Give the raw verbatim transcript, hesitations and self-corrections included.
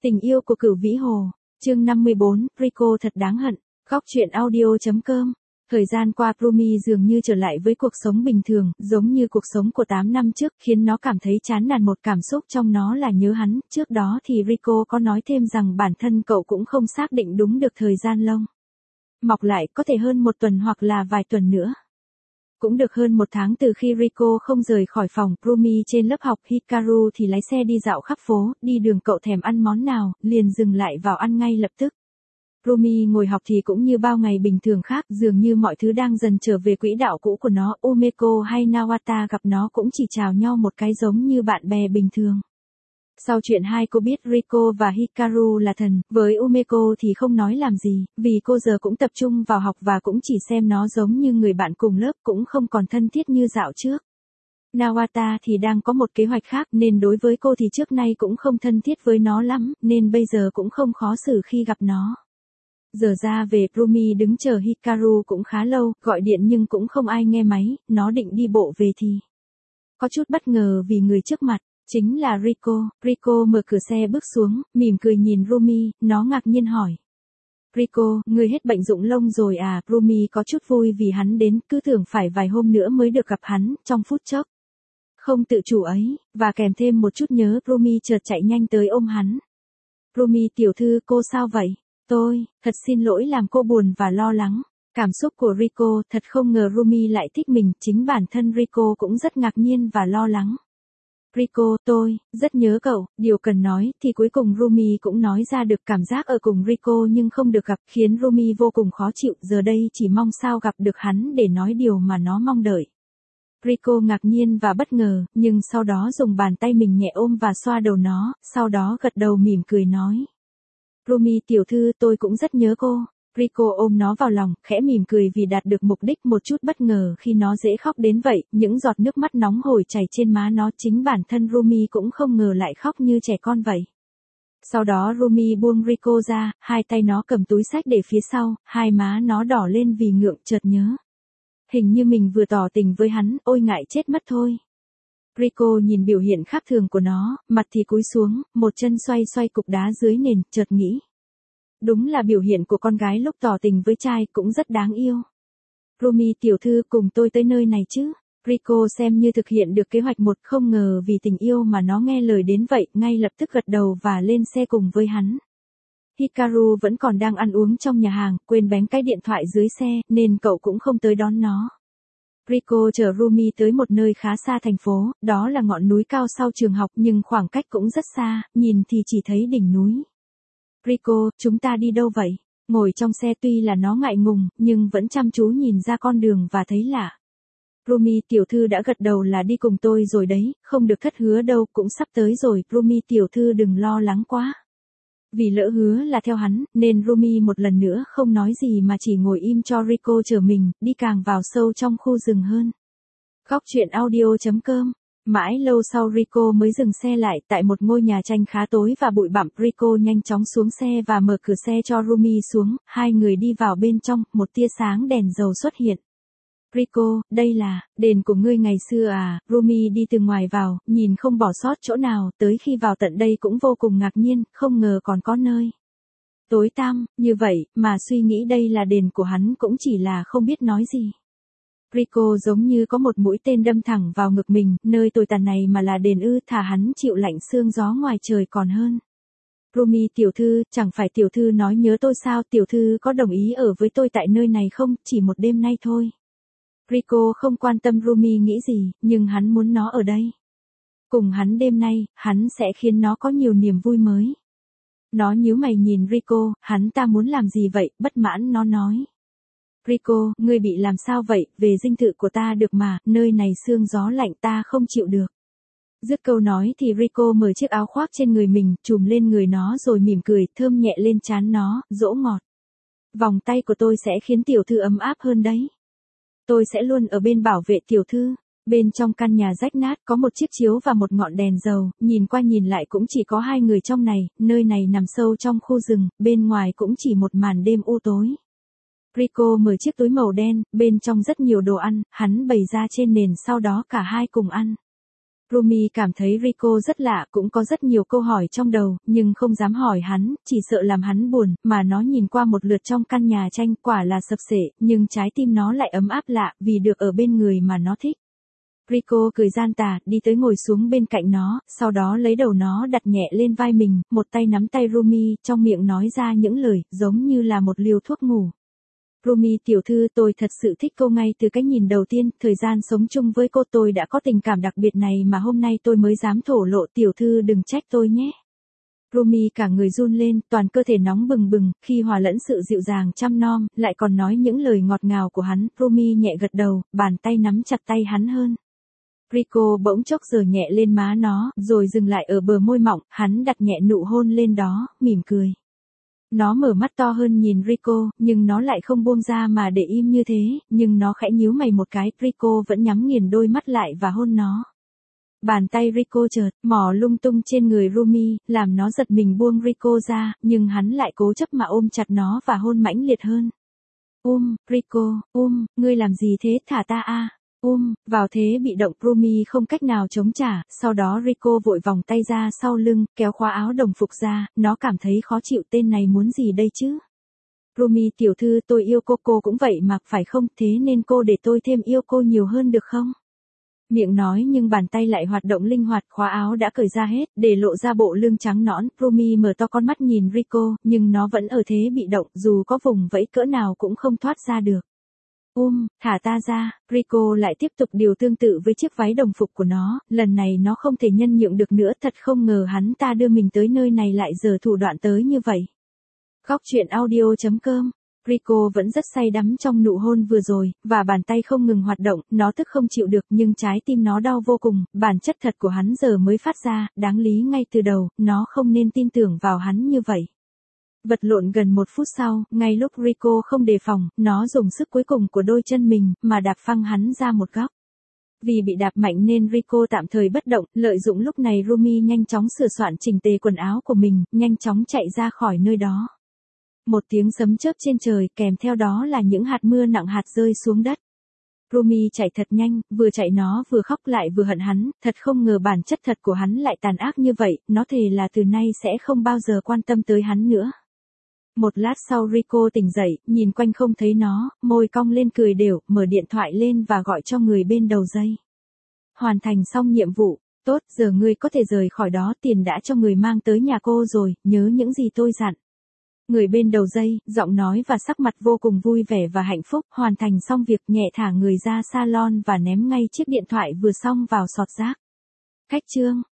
Tình yêu của Cửu Vĩ Hồ, chương năm mươi bốn, Rico thật đáng hận. Góc truyện audio.com. Thời gian qua Rumi dường như trở lại với cuộc sống bình thường, giống như cuộc sống của tám năm trước, khiến nó cảm thấy chán nản. Một cảm xúc trong nó là nhớ hắn. Trước đó thì Rico có nói thêm rằng bản thân cậu cũng không xác định đúng được thời gian lông mọc lại, có thể hơn một tuần hoặc là vài tuần nữa. Cũng được hơn một tháng từ khi Rico không rời khỏi phòng, Rumi trên lớp học, Hikaru thì lái xe đi dạo khắp phố, đi đường cậu thèm ăn món nào, liền dừng lại vào ăn ngay lập tức. Rumi ngồi học thì cũng như bao ngày bình thường khác, dường như mọi thứ đang dần trở về quỹ đạo cũ của nó. Umeko hay Nawata gặp nó cũng chỉ chào nhau một cái giống như bạn bè bình thường. Sau chuyện hai cô biết Rico và Hikaru là thần, với Umeko thì không nói làm gì, vì cô giờ cũng tập trung vào học và cũng chỉ xem nó giống như người bạn cùng lớp, cũng không còn thân thiết như dạo trước. Nawata thì đang có một kế hoạch khác, nên đối với cô thì trước nay cũng không thân thiết với nó lắm, nên bây giờ cũng không khó xử khi gặp nó. Giờ ra về, Rumi đứng chờ Hikaru cũng khá lâu, gọi điện nhưng cũng không ai nghe máy, nó định đi bộ về thì có chút bất ngờ vì người trước mặt chính là Rico. Rico mở cửa xe bước xuống, mỉm cười nhìn Rumi, nó ngạc nhiên hỏi. Rico, ngươi hết bệnh rụng lông rồi à? Rumi có chút vui vì hắn đến, cứ tưởng phải vài hôm nữa mới được gặp hắn, trong phút chốc không tự chủ ấy, và kèm thêm một chút nhớ, Rumi chợt chạy nhanh tới ôm hắn. Rumi tiểu thư, cô sao vậy? Tôi, thật xin lỗi làm cô buồn và lo lắng. Cảm xúc của Rico, thật không ngờ Rumi lại thích mình, chính bản thân Rico cũng rất ngạc nhiên và lo lắng. Rico, tôi, rất nhớ cậu. Điều cần nói, thì cuối cùng Rumi cũng nói ra được. Cảm giác ở cùng Rico nhưng không được gặp, khiến Rumi vô cùng khó chịu, giờ đây chỉ mong sao gặp được hắn để nói điều mà nó mong đợi. Rico ngạc nhiên và bất ngờ, nhưng sau đó dùng bàn tay mình nhẹ ôm và xoa đầu nó, sau đó gật đầu mỉm cười nói. Rumi tiểu thư, tôi cũng rất nhớ cô. Rico ôm nó vào lòng, khẽ mỉm cười vì đạt được mục đích. Một chút bất ngờ khi nó dễ khóc đến vậy, những giọt nước mắt nóng hổi chảy trên má nó. Chính bản thân Rumi cũng không ngờ lại khóc như trẻ con vậy. Sau đó Rumi buông Rico ra, hai tay nó cầm túi xách để phía sau, hai má nó đỏ lên vì ngượng, chợt nhớ. Hình như mình vừa tỏ tình với hắn, ôi ngại chết mất thôi. Rico nhìn biểu hiện khác thường của nó, mặt thì cúi xuống, một chân xoay xoay cục đá dưới nền, chợt nghĩ. Đúng là biểu hiện của con gái lúc tỏ tình với trai, cũng rất đáng yêu. Rumi tiểu thư, cùng tôi tới nơi này chứ? Rico xem như thực hiện được kế hoạch một, không ngờ vì tình yêu mà nó nghe lời đến vậy, ngay lập tức gật đầu và lên xe cùng với hắn. Hikaru vẫn còn đang ăn uống trong nhà hàng, quên bén cái điện thoại dưới xe, nên cậu cũng không tới đón nó. Rico chở Rumi tới một nơi khá xa thành phố, đó là ngọn núi cao sau trường học, nhưng khoảng cách cũng rất xa, nhìn thì chỉ thấy đỉnh núi. Rico, chúng ta đi đâu vậy? Ngồi trong xe tuy là nó ngại ngùng, nhưng vẫn chăm chú nhìn ra con đường và thấy lạ. Rumi tiểu thư đã gật đầu là đi cùng tôi rồi đấy, không được thất hứa đâu, cũng sắp tới rồi. Rumi tiểu thư đừng lo lắng quá. Vì lỡ hứa là theo hắn, nên Rumi một lần nữa không nói gì mà chỉ ngồi im cho Rico chở mình, đi càng vào sâu trong khu rừng hơn. Góc truyện audio.com. Mãi lâu sau Rico mới dừng xe lại tại một ngôi nhà tranh khá tối và bụi bặm. Rico nhanh chóng xuống xe và mở cửa xe cho Rumi xuống, hai người đi vào bên trong, một tia sáng đèn dầu xuất hiện. Rico, đây là đền của ngươi ngày xưa à? Rumi đi từ ngoài vào, nhìn không bỏ sót chỗ nào, tới khi vào tận đây cũng vô cùng ngạc nhiên, không ngờ còn có nơi tối tăm như vậy, mà suy nghĩ đây là đền của hắn cũng chỉ là không biết nói gì. Rico giống như có một mũi tên đâm thẳng vào ngực mình, nơi tồi tàn này mà là đền ư? Thà hắn chịu lạnh sương gió ngoài trời còn hơn. Rumi tiểu thư, chẳng phải tiểu thư nói nhớ tôi sao? Tiểu thư có đồng ý ở với tôi tại nơi này không? Chỉ một đêm nay thôi. Rico không quan tâm Rumi nghĩ gì, nhưng hắn muốn nó ở đây. Cùng hắn đêm nay, hắn sẽ khiến nó có nhiều niềm vui mới. Nó nhíu mày nhìn Rico, hắn ta muốn làm gì vậy? Bất mãn nó nói. Rico, ngươi bị làm sao vậy? Về dinh thự của ta được mà, nơi này sương gió lạnh ta không chịu được. Dứt câu nói thì Rico mở chiếc áo khoác trên người mình, trùm lên người nó rồi mỉm cười, thơm nhẹ lên trán nó, dỗ ngọt. Vòng tay của tôi sẽ khiến tiểu thư ấm áp hơn đấy. Tôi sẽ luôn ở bên bảo vệ tiểu thư. Bên trong căn nhà rách nát có một chiếc chiếu và một ngọn đèn dầu, nhìn qua nhìn lại cũng chỉ có hai người trong này, nơi này nằm sâu trong khu rừng, bên ngoài cũng chỉ một màn đêm u tối. Rico mở chiếc túi màu đen, bên trong rất nhiều đồ ăn, hắn bày ra trên nền, sau đó cả hai cùng ăn. Rumi cảm thấy Rico rất lạ, cũng có rất nhiều câu hỏi trong đầu, nhưng không dám hỏi hắn, chỉ sợ làm hắn buồn, mà nó nhìn qua một lượt trong căn nhà tranh, quả là sập sệ, nhưng trái tim nó lại ấm áp lạ, vì được ở bên người mà nó thích. Rico cười gian tà, đi tới ngồi xuống bên cạnh nó, sau đó lấy đầu nó đặt nhẹ lên vai mình, một tay nắm tay Rumi, trong miệng nói ra những lời, giống như là một liều thuốc ngủ. Rumi tiểu thư, tôi thật sự thích cô ngay từ cái nhìn đầu tiên, thời gian sống chung với cô tôi đã có tình cảm đặc biệt này mà hôm nay tôi mới dám thổ lộ, tiểu thư đừng trách tôi nhé. Rumi cả người run lên, toàn cơ thể nóng bừng bừng, khi hòa lẫn sự dịu dàng chăm nom, lại còn nói những lời ngọt ngào của hắn, Rumi nhẹ gật đầu, bàn tay nắm chặt tay hắn hơn. Rico bỗng chốc giở nhẹ lên má nó, rồi dừng lại ở bờ môi mọng, hắn đặt nhẹ nụ hôn lên đó, mỉm cười. Nó mở mắt to hơn nhìn Rico, nhưng nó lại không buông ra mà để im như thế, nhưng nó khẽ nhíu mày một cái, Rico vẫn nhắm nghiền đôi mắt lại và hôn nó. Bàn tay Rico chợt mò lung tung trên người Rumi, làm nó giật mình buông Rico ra, nhưng hắn lại cố chấp mà ôm chặt nó và hôn mãnh liệt hơn. Um, Rico, um, ngươi làm gì thế, thả ta a. Um, vào thế bị động, Rumi không cách nào chống trả, sau đó Rico vội vòng tay ra sau lưng, kéo khóa áo đồng phục ra, nó cảm thấy khó chịu, tên này muốn gì đây chứ? Rumi tiểu thư, tôi yêu cô, cô cũng vậy mà, phải không, thế nên cô để tôi thêm yêu cô nhiều hơn được không? Miệng nói nhưng bàn tay lại hoạt động linh hoạt, khóa áo đã cởi ra hết, để lộ ra bộ lưng trắng nõn, Rumi mở to con mắt nhìn Rico, nhưng nó vẫn ở thế bị động, dù có vùng vẫy cỡ nào cũng không thoát ra được. Um, thả ta ra, Rico lại tiếp tục điều tương tự với chiếc váy đồng phục của nó, lần này nó không thể nhân nhượng được nữa, thật không ngờ hắn ta đưa mình tới nơi này lại giở thủ đoạn tới như vậy. Góc truyện audio chấm com. Rico vẫn rất say đắm trong nụ hôn vừa rồi, và bàn tay không ngừng hoạt động, nó tức không chịu được nhưng trái tim nó đau vô cùng, bản chất thật của hắn giờ mới phát ra, đáng lý ngay từ đầu, nó không nên tin tưởng vào hắn như vậy. Vật lộn gần một phút sau, ngay lúc Rico không đề phòng, nó dùng sức cuối cùng của đôi chân mình, mà đạp phăng hắn ra một góc. Vì bị đạp mạnh nên Rico tạm thời bất động, lợi dụng lúc này Rumi nhanh chóng sửa soạn chỉnh tề quần áo của mình, nhanh chóng chạy ra khỏi nơi đó. Một tiếng sấm chớp trên trời, kèm theo đó là những hạt mưa nặng hạt rơi xuống đất. Rumi chạy thật nhanh, vừa chạy nó vừa khóc lại vừa hận hắn, thật không ngờ bản chất thật của hắn lại tàn ác như vậy, nó thề là từ nay sẽ không bao giờ quan tâm tới hắn nữa. Một lát sau Rico tỉnh dậy, nhìn quanh không thấy nó, môi cong lên cười đều, mở điện thoại lên và gọi cho người bên đầu dây. Hoàn thành xong nhiệm vụ, tốt, giờ ngươi có thể rời khỏi đó, tiền đã cho người mang tới nhà cô rồi, nhớ những gì tôi dặn. Người bên đầu dây, giọng nói và sắc mặt vô cùng vui vẻ và hạnh phúc, hoàn thành xong việc, nhẹ thả người ra salon và ném ngay chiếc điện thoại vừa xong vào sọt rác. Khách trương.